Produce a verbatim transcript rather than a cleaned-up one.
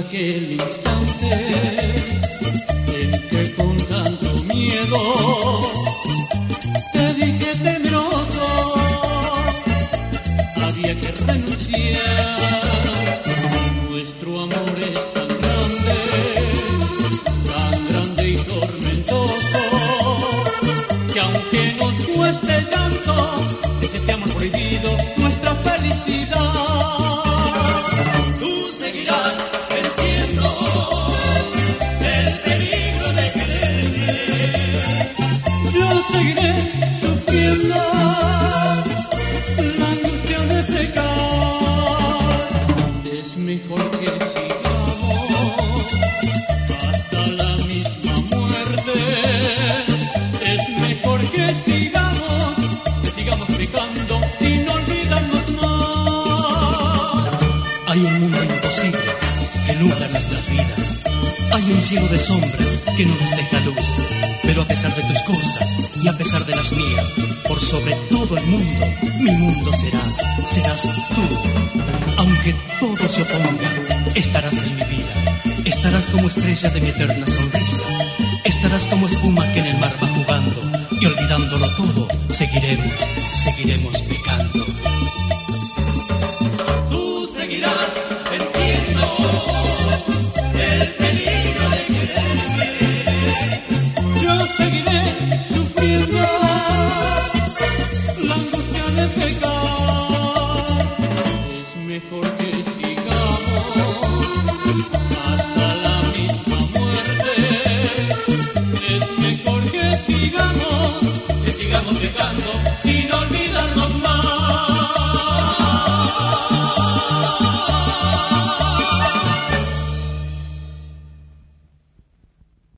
aquel instante en que con tanto miedo te dije temeroso, había que renunciar. Nuestro amor es tan grande, tan grande y tormentoso, que aunque nos cueste llanto, es este amor prohibido nuestra felicidad. Tú seguirás venciendo el peligro de quererme, yo seguiré sufriendo la angustia de secar. Es mejor que sigamos hasta la misma muerte. Es mejor que sigamos, que sigamos pecando sin olvidarnos más. Hay un mundo imposible que nubla nuestras vidas. Hay un cielo de sombra que no nos deja luz. Pero a pesar de tus cosas y a pesar de las mías, por sobre todo el mundo, mi mundo serás, serás tú. Aunque todo se oponga, estarás en mi vida. Estarás como estrella de mi eterna sonrisa. Estarás como espuma que en el mar va jugando. Y olvidándolo todo, seguiremos, seguiremos pecando. Tú seguirás